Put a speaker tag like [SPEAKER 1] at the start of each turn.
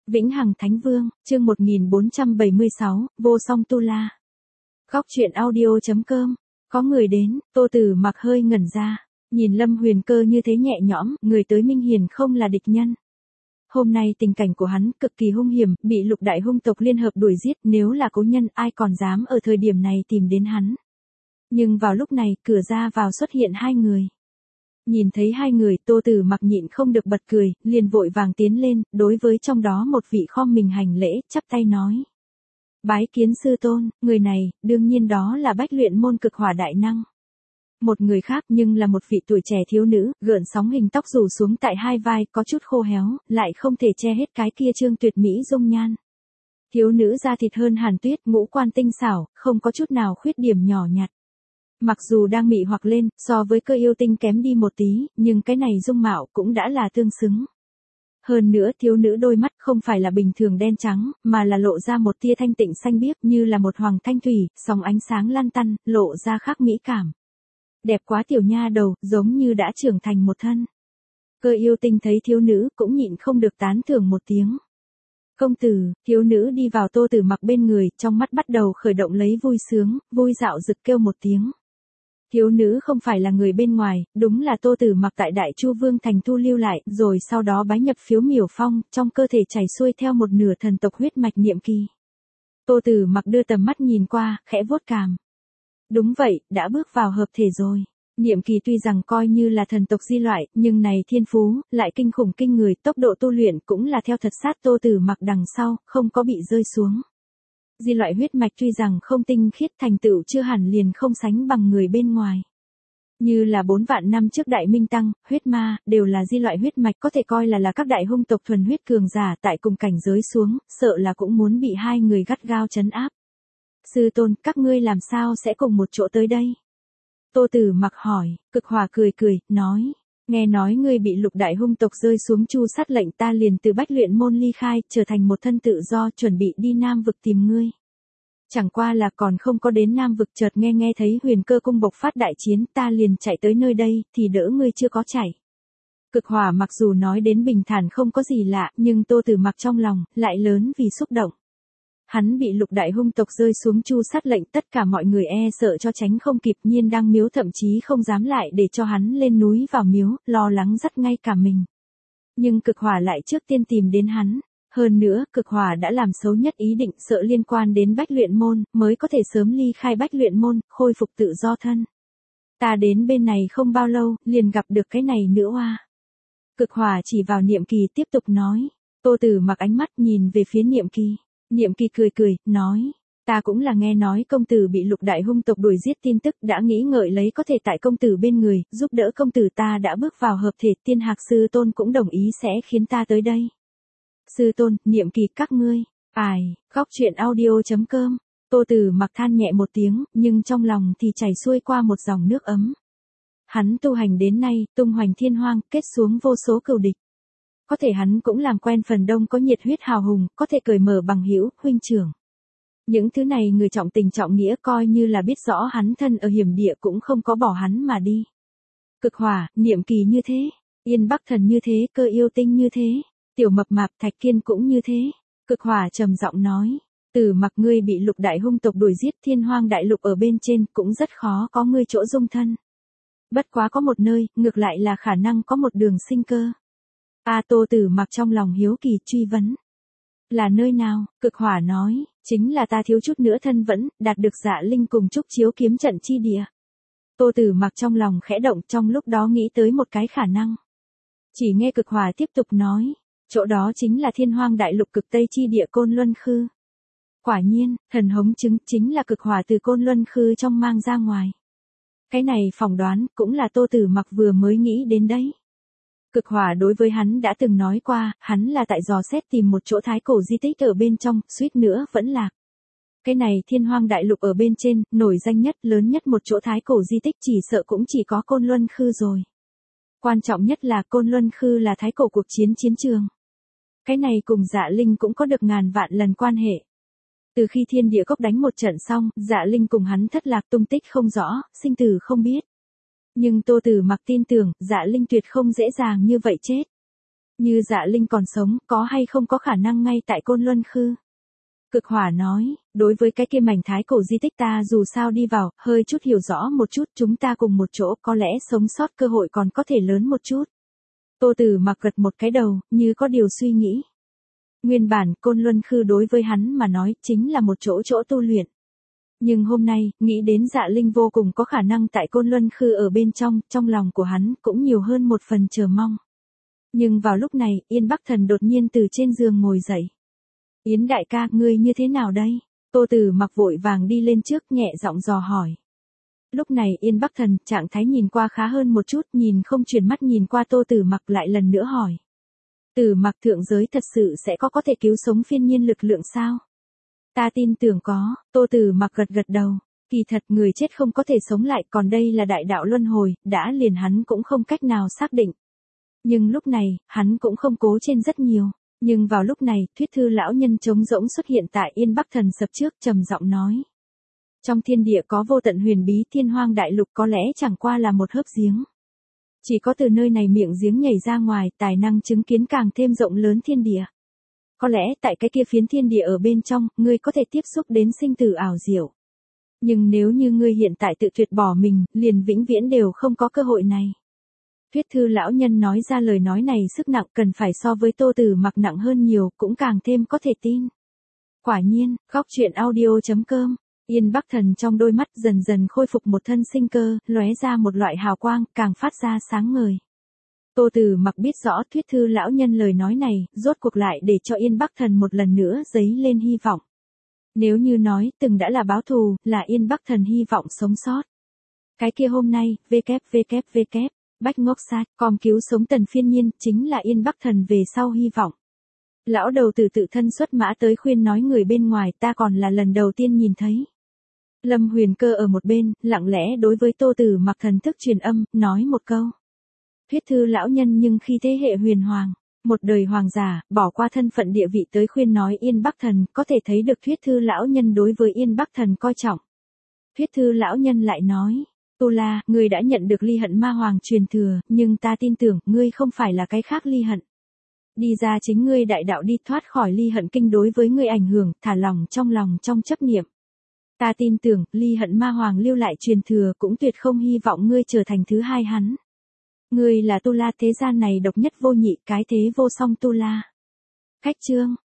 [SPEAKER 1] Vĩnh Hằng Thánh Vương, chương 1476, vô song tu la. Góc truyện audio.com. Có người đến, Tô Tử Mặc hơi ngẩn ra, nhìn Lâm Huyền Cơ như thế nhẹ nhõm, người tới Minh Hiền không là địch nhân. Hôm nay tình cảnh của hắn cực kỳ hung hiểm, bị lục đại hung tộc liên hợp đuổi giết, nếu là cố nhân ai còn dám ở thời điểm này tìm đến hắn. Nhưng vào lúc này, cửa ra vào xuất hiện hai người. Nhìn thấy hai người, Tô Tử Mặc nhịn không được bật cười, liền vội vàng tiến lên, đối với trong đó một vị khom mình hành lễ, chắp tay nói. Bái kiến sư tôn, người này, đương nhiên đó là Bách Luyện môn Cực Hỏa đại năng. Một người khác nhưng là một vị tuổi trẻ thiếu nữ, gợn sóng hình tóc rủ xuống tại hai vai, có chút khô héo, lại không thể che hết cái kia trương tuyệt mỹ dung nhan. Thiếu nữ da thịt hơn hàn tuyết, ngũ quan tinh xảo, không có chút nào khuyết điểm nhỏ nhặt. Mặc dù đang mị hoặc lên, so với Cơ Yêu Tinh kém đi một tí, nhưng cái này dung mạo cũng đã là tương xứng. Hơn nữa thiếu nữ đôi mắt không phải là bình thường đen trắng, mà là lộ ra một tia thanh tịnh xanh biếc như là một hoàng thanh thủy, sóng ánh sáng lăn tăn, lộ ra khác mỹ cảm. Đẹp quá tiểu nha đầu, giống như đã trưởng thành một thân. Cơ Yêu Tinh thấy thiếu nữ cũng nhịn không được tán thưởng một tiếng. Công tử, thiếu nữ đi vào Tô Tử Mặc bên người, trong mắt bắt đầu khởi động lấy vui sướng, vui dạo rực kêu một tiếng. Thiếu nữ không phải là người bên ngoài, đúng là Tô Tử Mặc tại Đại Chu Vương thành thu lưu lại, rồi sau đó bái nhập Phiếu Miểu Phong, trong cơ thể chảy xuôi theo một nửa thần tộc huyết mạch niệm kỳ. Tô Tử Mặc đưa tầm mắt nhìn qua, khẽ vuốt cằm. Đúng vậy, đã bước vào hợp thể rồi. Niệm kỳ tuy rằng coi như là thần tộc di loại, nhưng này thiên phú, lại kinh khủng kinh người, tốc độ tu luyện cũng là theo thật sát Tô Tử Mặc đằng sau, không có bị rơi xuống. Di loại huyết mạch tuy rằng không tinh khiết thành tựu chưa hẳn liền không sánh bằng người bên ngoài. Như là 4 vạn năm trước Đại Minh Tăng, huyết ma, đều là di loại huyết mạch có thể coi là các đại hung tộc thuần huyết cường giả tại cùng cảnh giới xuống, sợ là cũng muốn bị hai người gắt gao trấn áp. Sư tôn, các ngươi làm sao sẽ cùng một chỗ tới đây? Tô Tử Mặc hỏi, Cực Hỏa cười cười, nói. Nghe nói ngươi bị lục đại hung tộc rơi xuống chu sát lệnh, ta liền từ Bách Luyện môn ly khai, trở thành một thân tự do, chuẩn bị đi Nam vực tìm ngươi. Chẳng qua là còn không có đến Nam vực, chợt nghe thấy Huyền Cơ cung bộc phát đại chiến, ta liền chạy tới nơi đây, thì đỡ ngươi chưa có chạy. Cực Hỏa mặc dù nói đến bình thản không có gì lạ, nhưng Tô Tử Mặc trong lòng lại lớn vì xúc động. Hắn bị lục đại hung tộc rơi xuống chu sát lệnh, tất cả mọi người e sợ cho tránh không kịp, nhiên đang miếu thậm chí không dám lại để cho hắn lên núi vào miếu, lo lắng dắt ngay cả mình. Nhưng Cực Hỏa lại trước tiên tìm đến hắn. Hơn nữa, Cực Hỏa đã làm xấu nhất ý định, sợ liên quan đến Bách Luyện môn, mới có thể sớm ly khai Bách Luyện môn, khôi phục tự do thân. Ta đến bên này không bao lâu, liền gặp được cái này nữa oa. Cực Hỏa chỉ vào Niệm Kỳ tiếp tục nói. Tô Tử Mặc ánh mắt nhìn về phía Niệm Kỳ. Niệm Kỳ cười cười, nói. Ta cũng là nghe nói công tử bị lục đại hung tộc đuổi giết tin tức, đã nghĩ ngợi lấy có thể tại công tử bên người, giúp đỡ công tử, ta đã bước vào hợp thể, Tiên Hạc sư tôn cũng đồng ý sẽ khiến ta tới đây. Sư tôn, Niệm Kỳ các ngươi. Ai, góc truyện audio.com. Tô Tử Mặc than nhẹ một tiếng, nhưng trong lòng thì chảy xuôi qua một dòng nước ấm. Hắn tu hành đến nay, tung hoành thiên hoang, kết xuống vô số cừu địch. Có thể hắn cũng làm quen phần đông có nhiệt huyết hào hùng, có thể cởi mở bằng hữu, huynh trưởng. Những thứ này người trọng tình trọng nghĩa coi như là biết rõ hắn thân ở hiểm địa cũng không có bỏ hắn mà đi. Cực Hỏa, Niệm Kỳ như thế, Yên Bắc Thần như thế, Cơ Yêu Tinh như thế, Tiểu Mập Mạp Thạch Kiên cũng như thế. Cực Hỏa trầm giọng nói, Tử Mặc ngươi bị lục đại hung tộc đuổi giết, thiên hoang đại lục ở bên trên cũng rất khó có ngươi chỗ dung thân. Bất quá có một nơi, ngược lại là khả năng có một đường sinh cơ. Tô Tử Mặc trong lòng hiếu kỳ truy vấn. Là nơi nào? Cực Hỏa nói, chính là ta thiếu chút nữa thân vẫn, đạt được Dạ Linh cùng Trúc Chiếu kiếm trận chi địa. Tô Tử Mặc trong lòng khẽ động, trong lúc đó nghĩ tới một cái khả năng. Chỉ nghe Cực Hỏa tiếp tục nói, chỗ đó chính là thiên hoang đại lục cực tây chi địa Côn Luân Khư. Quả nhiên, thần hống chứng chính là Cực Hỏa từ Côn Luân Khư trong mang ra ngoài. Cái này phỏng đoán cũng là Tô Tử Mặc vừa mới nghĩ đến đấy. Cực Hỏa đối với hắn đã từng nói qua, hắn là tại dò xét tìm một chỗ thái cổ di tích ở bên trong, suýt nữa vẫn lạc. Cái này thiên hoang đại lục ở bên trên, nổi danh nhất, lớn nhất một chỗ thái cổ di tích chỉ sợ cũng chỉ có Côn Luân Khư rồi. Quan trọng nhất là Côn Luân Khư là thái cổ cuộc chiến chiến trường. Cái này cùng Dạ Linh cũng có được ngàn vạn lần quan hệ. Từ khi thiên địa cốc đánh một trận xong, Dạ Linh cùng hắn thất lạc tung tích không rõ, sinh tử không biết. Nhưng Tô Tử Mặc tin tưởng, Dạ Linh tuyệt không dễ dàng như vậy chết. Như Dạ Linh còn sống, có hay không có khả năng ngay tại Côn Luân Khư? Cực Hỏa nói, đối với cái kia mảnh thái cổ di tích ta dù sao đi vào, hơi chút hiểu rõ một chút, chúng ta cùng một chỗ có lẽ sống sót cơ hội còn có thể lớn một chút. Tô Tử Mặc gật một cái đầu, như có điều suy nghĩ. Nguyên bản, Côn Luân Khư đối với hắn mà nói, chính là một chỗ tu luyện. Nhưng hôm nay, nghĩ đến Dạ Linh vô cùng có khả năng tại Côn Luân Khư ở bên trong lòng của hắn cũng nhiều hơn một phần chờ mong. Nhưng vào lúc này, Yên Bắc Thần đột nhiên từ trên giường ngồi dậy. Yến đại ca, ngươi như thế nào đây? Tô Tử Mặc vội vàng đi lên trước nhẹ giọng dò hỏi. Lúc này Yên Bắc Thần, trạng thái nhìn qua khá hơn một chút, nhìn không chuyển mắt nhìn qua Tô Tử Mặc lại lần nữa hỏi. Tử Mặc, thượng giới thật sự sẽ có thể cứu sống phiên nhiên lực lượng sao? Ta tin tưởng có, Tô Tử Mặc gật đầu. Kỳ thật người chết không có thể sống lại, còn đây là đại đạo luân hồi, đã liền hắn cũng không cách nào xác định. Nhưng lúc này, hắn cũng không cố trên rất nhiều. Nhưng vào lúc này, Thuyết Thư lão nhân trống rỗng xuất hiện tại Yên Bắc Thần sập trước, trầm giọng nói. Trong thiên địa có vô tận huyền bí, thiên hoang đại lục có lẽ chẳng qua là một hớp giếng. Chỉ có từ nơi này miệng giếng nhảy ra ngoài, tài năng chứng kiến càng thêm rộng lớn thiên địa. Có lẽ tại cái kia phiến thiên địa ở bên trong, ngươi có thể tiếp xúc đến sinh tử ảo diệu. Nhưng nếu như ngươi hiện tại tự tuyệt bỏ mình, liền vĩnh viễn đều không có cơ hội này. Thuyết Thư lão nhân nói ra lời nói này sức nặng cần phải so với Tô Tử Mặc nặng hơn nhiều, cũng càng thêm có thể tin. Quả nhiên, góc truyện audio.com, Yên Bắc Thần trong đôi mắt dần dần khôi phục một thân sinh cơ, lóe ra một loại hào quang, càng phát ra sáng ngời. Tô Tử Mặc biết rõ Thuyết Thư lão nhân lời nói này, rốt cuộc lại để cho Yên Bắc Thần một lần nữa dấy lên hy vọng. Nếu như nói, từng đã là báo thù, là Yên Bắc Thần hy vọng sống sót. Cái kia hôm nay, www. Bách Ngốc Sát, com cứu sống Tần Phiên Nhiên, chính là Yên Bắc Thần về sau hy vọng. Lão đầu tử tự thân xuất mã tới khuyên nói người bên ngoài, ta còn là lần đầu tiên nhìn thấy. Lâm Huyền Cơ ở một bên, lặng lẽ đối với Tô Tử Mặc thần thức truyền âm, nói một câu. Thuyết Thư lão nhân nhưng khi thế hệ huyền hoàng, một đời hoàng giả, bỏ qua thân phận địa vị tới khuyên nói Yên Bắc Thần, có thể thấy được Thuyết Thư lão nhân đối với Yên Bắc Thần coi trọng. Thuyết Thư lão nhân lại nói. Tu La, ngươi đã nhận được Ly Hận Ma Hoàng truyền thừa, nhưng ta tin tưởng, ngươi không phải là cái khác Ly Hận. Đi ra chính ngươi đại đạo đi, thoát khỏi Ly Hận kinh đối với ngươi ảnh hưởng, thả lòng trong chấp niệm. Ta tin tưởng, Ly Hận Ma Hoàng lưu lại truyền thừa cũng tuyệt không hy vọng ngươi trở thành thứ hai hắn. Ngươi là Tu La thế gian này độc nhất vô nhị, cái thế vô song Tu La. Khách chương.